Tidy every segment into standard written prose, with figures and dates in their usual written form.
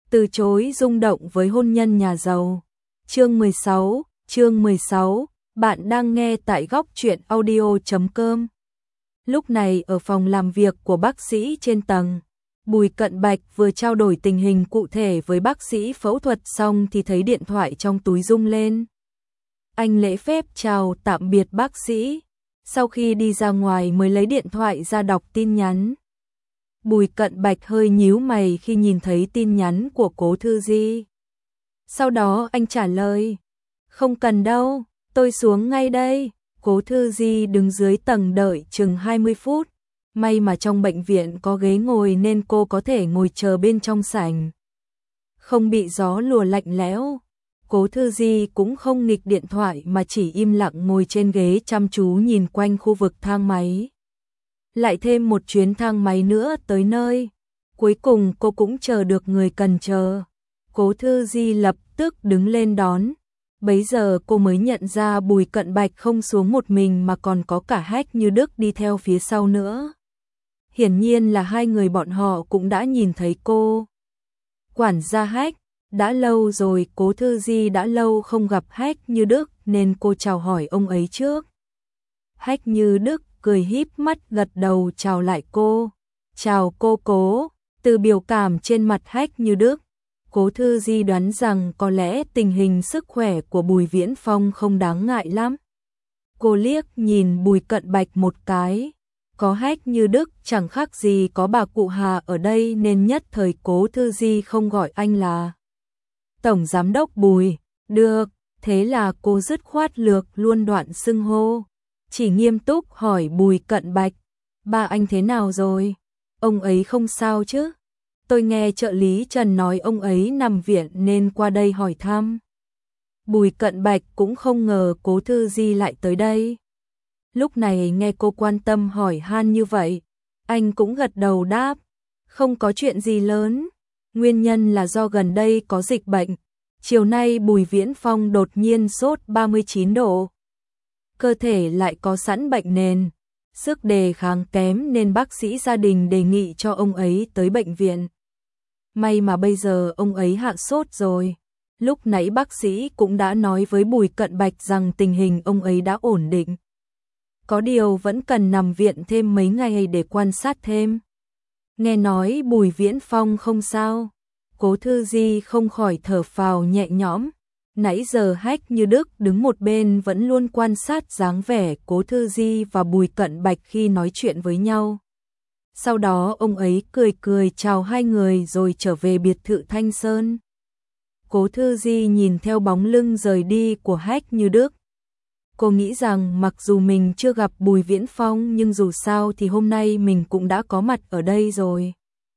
từ chối rung động với hôn nhân nhà giàu. Chương 16, bạn đang nghe tại góc truyện audio.com. Lúc này ở phòng làm việc của bác sĩ trên tầng, Bùi Cận Bạch vừa trao đổi tình hình cụ thể với bác sĩ phẫu thuật xong thì thấy điện thoại trong túi rung lên. Anh lễ phép chào tạm biệt bác sĩ, sau khi đi ra ngoài mới lấy điện thoại ra đọc tin nhắn. Bùi Cận Bạch hơi nhíu mày khi nhìn thấy tin nhắn của Cố Thư Di. Sau đó anh trả lời, không cần đâu, tôi xuống ngay đây. Cố Thư Di đứng dưới tầng đợi chừng 20 phút. May mà trong bệnh viện có ghế ngồi nên cô có thể ngồi chờ bên trong sảnh, không bị gió lùa lạnh lẽo. Cố Thư Di cũng không nghịch điện thoại mà chỉ im lặng ngồi trên ghế chăm chú nhìn quanh khu vực thang máy. Lại thêm một chuyến thang máy nữa tới nơi. Cuối cùng cô cũng chờ được người cần chờ. Cố Thư Di lập tức đứng lên đón. Bấy giờ cô mới nhận ra Bùi Cận Bạch không xuống một mình mà còn có cả Hách Như Đức đi theo phía sau nữa. Hiển nhiên là hai người bọn họ cũng đã nhìn thấy cô. Quản gia Hách, đã lâu rồi, Cố Thư Di đã lâu không gặp Hách Như Đức nên cô chào hỏi ông ấy trước. Hách Như Đức cười híp mắt gật đầu chào lại cô. Chào cô Cố. Từ biểu cảm trên mặt Hách Như Đức, Cố Thư Di đoán rằng có lẽ tình hình sức khỏe của Bùi Viễn Phong không đáng ngại lắm. Cô liếc nhìn Bùi Cận Bạch một cái. Có Hách Như Đức chẳng khác gì có bà cụ Hà ở đây nên nhất thời Cố Thư Di không gọi anh là Tổng Giám đốc Bùi. Được, thế là cô dứt khoát lược luôn đoạn xưng hô. Chỉ nghiêm túc hỏi Bùi Cận Bạch, ba anh thế nào rồi? Ông ấy không sao chứ? Tôi nghe trợ lý Trần nói ông ấy nằm viện nên qua đây hỏi thăm. Bùi Cận Bạch cũng không ngờ Cố Thư Di lại tới đây. Lúc này nghe cô quan tâm hỏi han như vậy, anh cũng gật đầu đáp, không có chuyện gì lớn. Nguyên nhân là do gần đây có dịch bệnh. Chiều nay Bùi Viễn Phong đột nhiên sốt 39 độ. Cơ thể lại có sẵn bệnh nền, sức đề kháng kém nên bác sĩ gia đình đề nghị cho ông ấy tới bệnh viện. May mà bây giờ ông ấy hạ sốt rồi. Lúc nãy bác sĩ cũng đã nói với Bùi Cận Bạch rằng tình hình ông ấy đã ổn định. Có điều vẫn cần nằm viện thêm mấy ngày để quan sát thêm. Nghe nói Bùi Viễn Phong không sao, Cố Thư Di không khỏi thở phào nhẹ nhõm. Nãy giờ Hách Như Đức đứng một bên vẫn luôn quan sát dáng vẻ Cố Thư Di và Bùi Cận Bạch khi nói chuyện với nhau. Sau đó ông ấy cười cười chào hai người rồi trở về biệt thự Thanh Sơn. Cố Thư Di nhìn theo bóng lưng rời đi của Hách Như Đức. Cô nghĩ rằng mặc dù mình chưa gặp Bùi Viễn Phong nhưng dù sao thì hôm nay mình cũng đã có mặt ở đây rồi.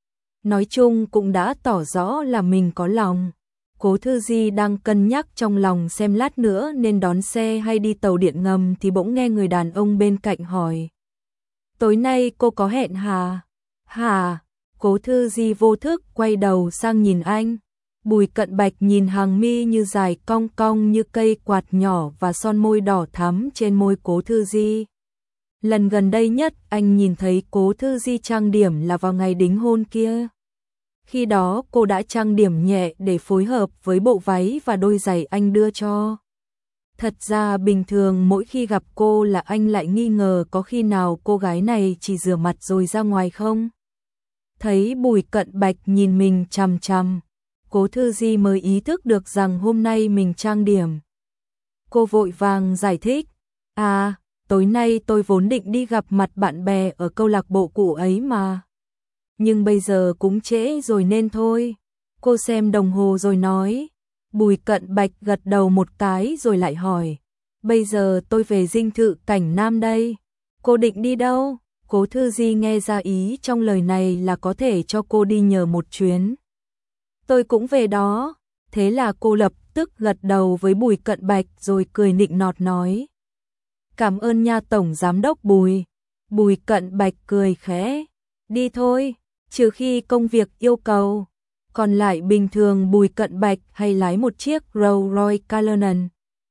Nói chung cũng đã tỏ rõ là mình có lòng. Cố Thư Di đang cân nhắc trong lòng xem lát nữa nên đón xe hay đi tàu điện ngầm thì bỗng nghe người đàn ông bên cạnh hỏi. Tối nay cô có hẹn hả? Hả? Cố Thư Di vô thức quay đầu sang nhìn anh. Bùi Cận Bạch nhìn hàng mi như dài cong cong như cây quạt nhỏ và son môi đỏ thắm trên môi Cố Thư Di. Lần gần đây nhất anh nhìn thấy Cố Thư Di trang điểm là vào ngày đính hôn kia. Khi đó cô đã trang điểm nhẹ để phối hợp với bộ váy và đôi giày anh đưa cho. Thật ra bình thường mỗi khi gặp cô là anh lại nghi ngờ có khi nào cô gái này chỉ rửa mặt rồi ra ngoài không. Thấy Bùi Cận Bạch nhìn mình chằm chằm, Cố Thư Di mới ý thức được rằng hôm nay mình trang điểm. Cô vội vàng giải thích, à, tối nay tôi vốn định đi gặp mặt bạn bè ở câu lạc bộ cũ ấy mà. Nhưng bây giờ cũng trễ rồi nên thôi. Cô xem đồng hồ rồi nói. Bùi Cận Bạch gật đầu một cái rồi lại hỏi, bây giờ tôi về dinh thự Cảnh Nam đây. Cô định đi đâu? Cố Thư Di nghe ra ý trong lời này là có thể cho cô đi nhờ một chuyến. Tôi cũng về đó. Thế là cô lập tức gật đầu với Bùi Cận Bạch rồi cười nịnh nọt nói. Cảm ơn nha Tổng Giám đốc Bùi. Bùi Cận Bạch cười khẽ. Đi thôi, trừ khi công việc yêu cầu. Còn lại bình thường Bùi Cận Bạch hay lái một chiếc Rolls Royce Cullinan.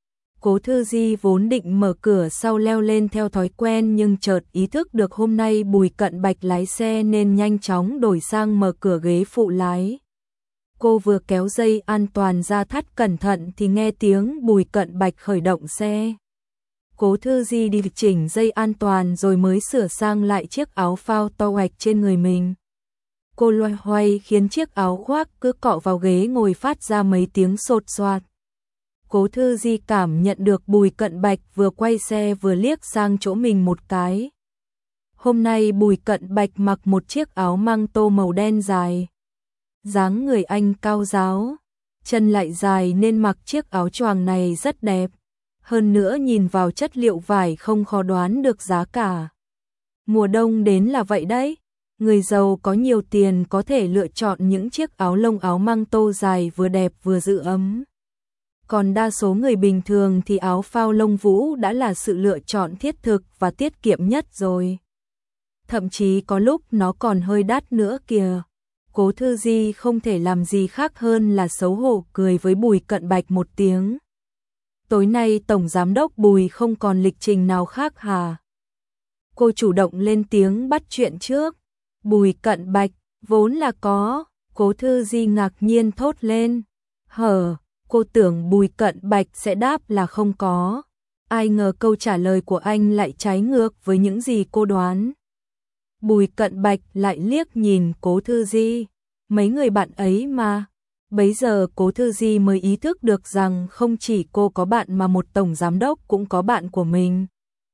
Cố Thư Di vốn định mở cửa sau leo lên theo thói quen nhưng chợt ý thức được hôm nay Bùi Cận Bạch lái xe nên nhanh chóng đổi sang mở cửa ghế phụ lái. Cô vừa kéo dây an toàn ra thắt cẩn thận thì nghe tiếng Bùi Cận Bạch khởi động xe. Cố Thư Di đi chỉnh dây an toàn rồi mới sửa sang lại chiếc áo phao to hoạch trên người mình. Cô loay hoay khiến chiếc áo khoác cứ cọ vào ghế ngồi phát ra mấy tiếng sột soạt. Cố Thư Di cảm nhận được Bùi Cận Bạch vừa quay xe vừa liếc sang chỗ mình một cái. Hôm nay Bùi Cận Bạch mặc một chiếc áo măng tô màu đen dài. Dáng người anh cao ráo, chân lại dài nên mặc chiếc áo choàng này rất đẹp. Hơn nữa nhìn vào chất liệu vải không khó đoán được giá cả. Mùa đông đến là vậy đấy. Người giàu có nhiều tiền có thể lựa chọn những chiếc áo lông áo măng tô dài vừa đẹp vừa giữ ấm. Còn đa số người bình thường thì áo phao lông vũ đã là sự lựa chọn thiết thực và tiết kiệm nhất rồi. Thậm chí có lúc nó còn hơi đắt nữa kìa. Cố Thư Di không thể làm gì khác hơn là xấu hổ cười với Bùi Cận Bạch một tiếng. Tối nay Tổng Giám đốc Bùi không còn lịch trình nào khác hả? Cô chủ động lên tiếng bắt chuyện trước. Bùi Cận Bạch, vốn là có. Cố Thư Di ngạc nhiên thốt lên. Cô tưởng Bùi Cận Bạch sẽ đáp là không có. Ai ngờ câu trả lời của anh lại trái ngược với những gì cô đoán. Bùi Cận Bạch lại liếc nhìn Cố Thư Di. Mấy người bạn ấy mà. Bấy giờ Cố Thư Di mới ý thức được rằng không chỉ cô có bạn mà một tổng giám đốc cũng có bạn của mình.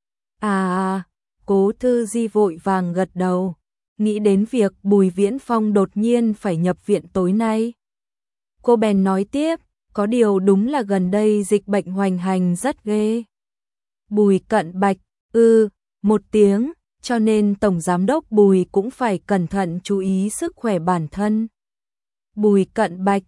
Cố Thư Di vội vàng gật đầu. Nghĩ đến việc Bùi Viễn Phong đột nhiên phải nhập viện tối nay. Cô bèn nói tiếp, có điều đúng là gần đây dịch bệnh hoành hành rất ghê. Bùi Cận Bạch, một tiếng, cho nên Tổng Giám đốc Bùi cũng phải cẩn thận chú ý sức khỏe bản thân. Bùi Cận Bạch,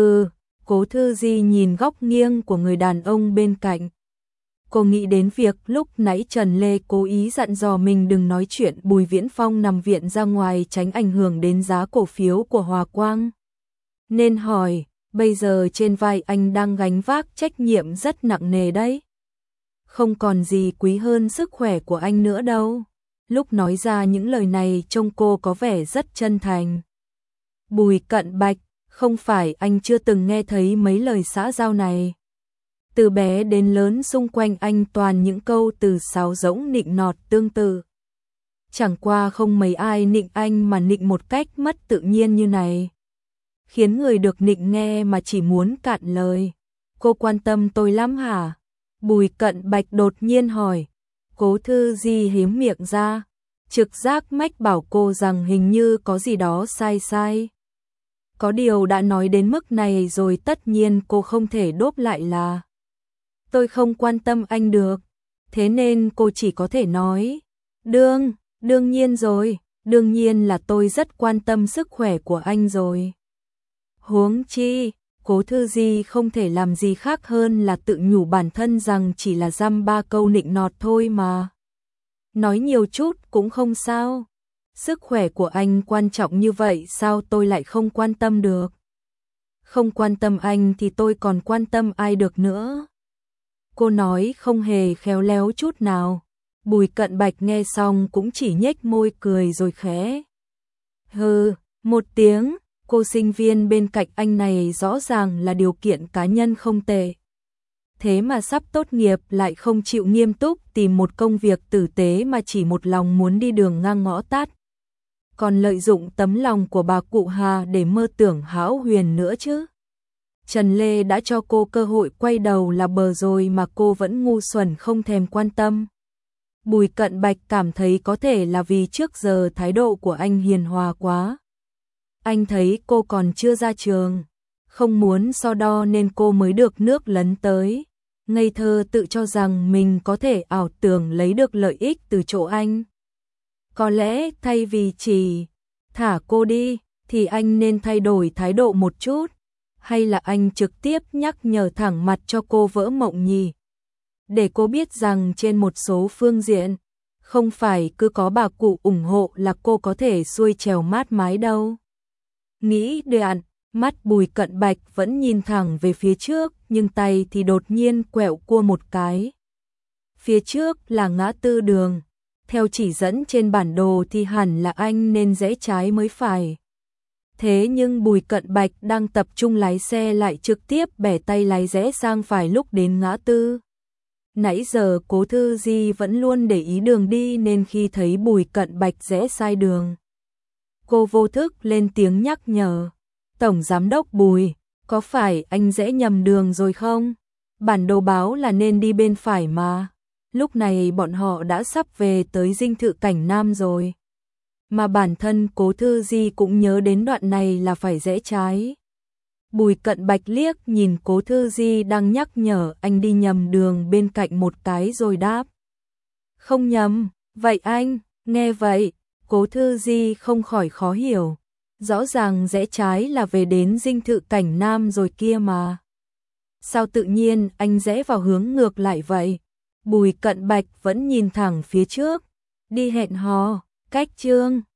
Cố Thư Di nhìn góc nghiêng của người đàn ông bên cạnh. Cô nghĩ đến việc lúc nãy Trần Lê cố ý dặn dò mình đừng nói chuyện Bùi Viễn Phong nằm viện ra ngoài tránh ảnh hưởng đến giá cổ phiếu của Hòa Quang. Nên hỏi, bây giờ trên vai anh đang gánh vác trách nhiệm rất nặng nề đấy. Không còn gì quý hơn sức khỏe của anh nữa đâu. Lúc nói ra những lời này trông cô có vẻ rất chân thành. Bùi Cận Bạch, không phải anh chưa từng nghe thấy mấy lời xã giao này. Từ bé đến lớn xung quanh anh toàn những câu từ sáo rỗng nịnh nọt tương tự. Chẳng qua không mấy ai nịnh anh mà nịnh một cách mất tự nhiên như này. Khiến người được nịnh nghe mà chỉ muốn cạn lời. Cô quan tâm tôi lắm hả? Bùi Cận Bạch đột nhiên hỏi. Cố Thư Di hím miệng ra. Trực giác mách bảo cô rằng hình như có gì đó sai sai. Có điều đã nói đến mức này rồi tất nhiên cô không thể đốp lại là tôi không quan tâm anh được. Thế nên cô chỉ có thể nói. Đương nhiên rồi. Đương nhiên là tôi rất quan tâm sức khỏe của anh rồi. Huống chi, Cố Thư Di không thể làm gì khác hơn là tự nhủ bản thân rằng chỉ là dăm ba câu nịnh nọt thôi mà. Nói nhiều chút cũng không sao. Sức khỏe của anh quan trọng như vậy sao tôi lại không quan tâm được? Không quan tâm anh thì tôi còn quan tâm ai được nữa? Cô nói không hề khéo léo chút nào. Bùi Cận Bạch nghe xong cũng chỉ nhếch môi cười rồi khẽ. Một tiếng, cô sinh viên bên cạnh anh này rõ ràng là điều kiện cá nhân không tệ. Thế mà sắp tốt nghiệp lại không chịu nghiêm túc tìm một công việc tử tế mà chỉ một lòng muốn đi đường ngang ngõ tắt. Còn lợi dụng tấm lòng của bà cụ Hà để mơ tưởng hão huyền nữa chứ. Trần Lê đã cho cô cơ hội quay đầu là bờ rồi mà cô vẫn ngu xuẩn không thèm quan tâm. Bùi Cận Bạch cảm thấy có thể là vì trước giờ thái độ của anh hiền hòa quá. Anh thấy cô còn chưa ra trường, không muốn so đo nên cô mới được nước lấn tới. Ngây thơ tự cho rằng mình có thể ảo tưởng lấy được lợi ích từ chỗ anh. Có lẽ thay vì chỉ thả cô đi, thì anh nên thay đổi thái độ một chút. Hay là anh trực tiếp nhắc nhở thẳng mặt cho cô vỡ mộng nhỉ? Để cô biết rằng trên một số phương diện, không phải cứ có bà cụ ủng hộ là cô có thể xuôi trèo mát mái đâu. Nghĩ đoạn, mắt Bùi Cận Bạch vẫn nhìn thẳng về phía trước, nhưng tay thì đột nhiên quẹo cua một cái. Phía trước là ngã tư đường. Theo chỉ dẫn trên bản đồ thì hẳn là anh nên rẽ trái mới phải. Thế nhưng Bùi Cận Bạch đang tập trung lái xe lại trực tiếp bẻ tay lái rẽ sang phải lúc đến ngã tư. Nãy giờ Cố Thư Di vẫn luôn để ý đường đi nên khi thấy Bùi Cận Bạch rẽ sai đường, cô vô thức lên tiếng nhắc nhở. Tổng Giám đốc Bùi, có phải anh rẽ nhầm đường rồi không? Bản đồ báo là nên đi bên phải mà. Lúc này bọn họ đã sắp về tới dinh thự Cảnh Nam rồi. Mà bản thân Cố Thư Di cũng nhớ đến đoạn này là phải rẽ trái. Bùi Cận Bạch liếc nhìn Cố Thư Di đang nhắc nhở anh đi nhầm đường bên cạnh một cái rồi đáp. Không nhầm, vậy anh, nghe vậy, Cố Thư Di không khỏi khó hiểu. Rõ ràng rẽ trái là về đến dinh thự Cảnh Nam rồi kia mà. Sao tự nhiên anh rẽ vào hướng ngược lại vậy? Bùi Cận Bạch vẫn nhìn thẳng phía trước. Đi hẹn hò, cách Trương